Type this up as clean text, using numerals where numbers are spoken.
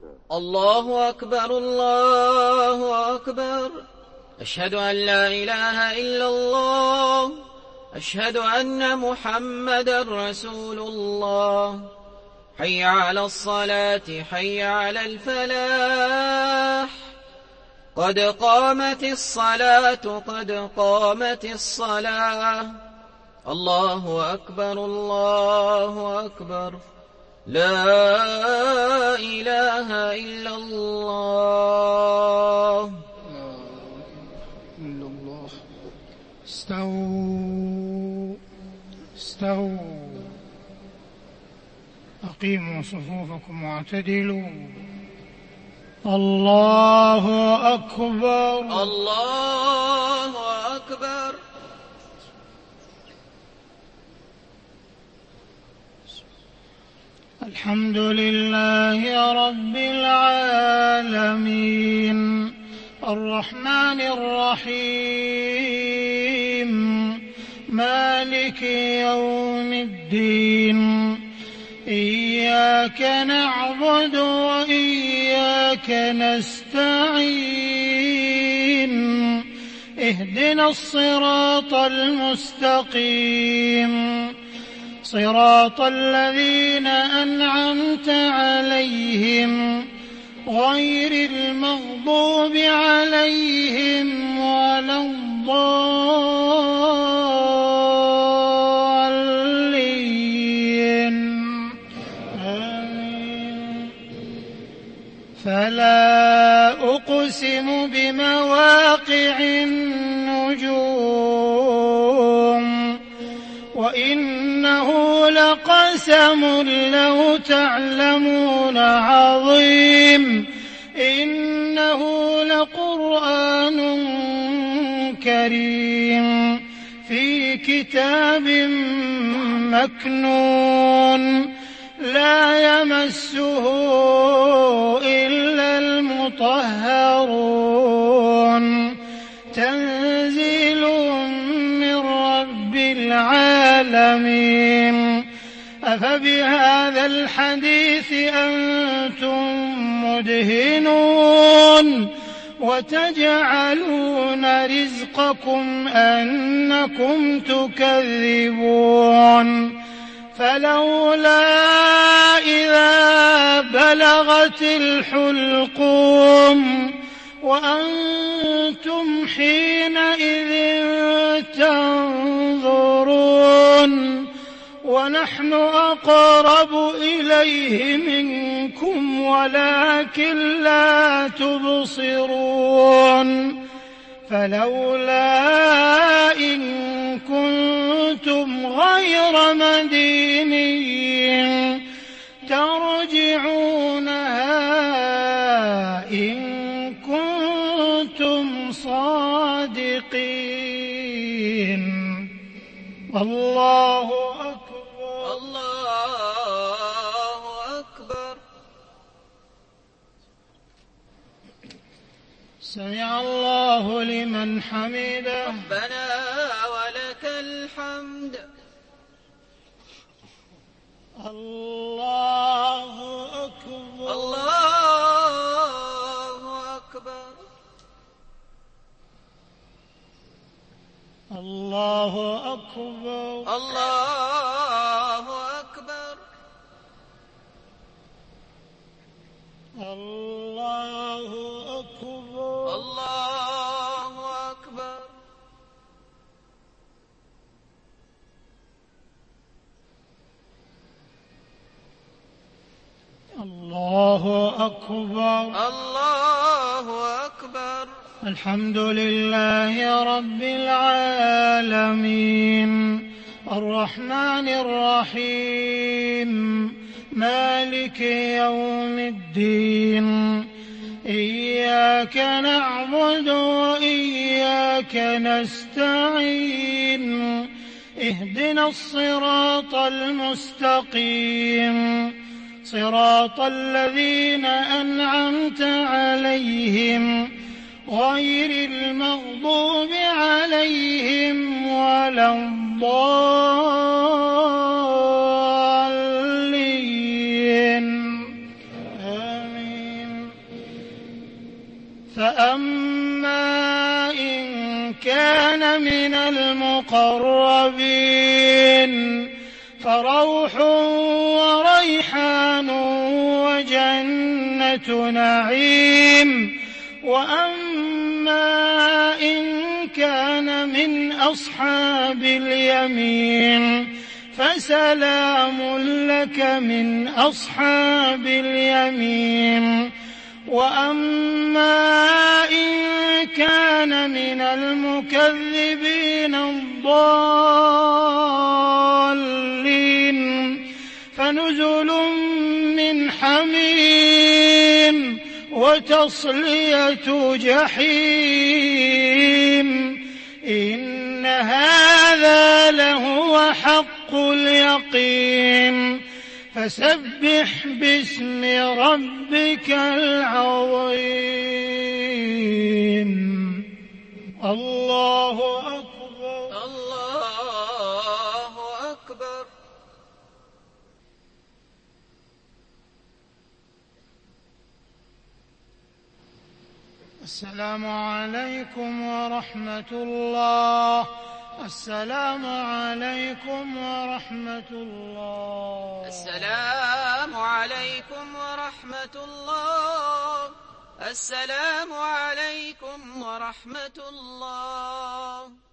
الله أكبر الله أكبر. أشهد أن لا إله إلا الله. أشهد أن محمدا رسول الله. حي على الصلاة حي على الفلاح. قد قامت الصلاة قد قامت الصلاة. الله أكبر الله أكبر. لا إله إلا الله. استووا استووا. أقيموا صفوفكم واعتدلوا. الله أكبر الله أكبر. الحمد لله رب العالمين الرحمن الرحيم مالك يوم الدين. إياك نعبد وإياك نستعين. اهدنا الصراط المستقيم صراط الذين أنعمت عليهم غير المغضوب عليهم ولا الضالين. آمين. فلا أقسم بمواقع النجوم وإنه لقسم لو تعلمون عظيم. إنه لقرآن كريم في كتاب مكنون لا يمسه إلا المطهرون. تنزيل من رب العالمين. أفبهذا الحديث أنتم مدهنون وتجعلون رزقكم أنكم تكذبون. فلولا إذا بلغت الحلقوم وأنتم حينئذ تنظرون ونحن أقرب إليه منكم ولكن لا تبصرون. فلولا إن كنتم غير مدينين ترجعونها إن كنتم صادقين. الله أكبر الله أكبر. سمع الله لمن حمده. ربنا ولك الحمد. الله أكبر الله أكبر. الله أكبر الله أكبر. الله أكبر الله أكبر. الله أكبر الله أكبر. الحمد لله رب العالمين الرحمن الرحيم مالك يوم الدين. إياك نعبد وإياك نستعين. اهدنا الصراط المستقيم صراط الذين أنعمت عليهم غير المغضوب عليهم ولا الضالين. آمين. فأما إن كان من المقربين فروح وريحان وجنة نعيم. وأما إن كان من أصحاب اليمين فسلام لك من أصحاب اليمين. وأما إن كان من المكذبين الضالين فنزل من حميم وتصلية جحيم. إن هذا لهو حق اليقين. فسبح باسم ربك العظيم. الله أكبر. الله أكبر. السلام عليكم ورحمة الله. السلام عليكم ورحمة الله. السلام عليكم ورحمة الله. السلام عليكم ورحمة الله.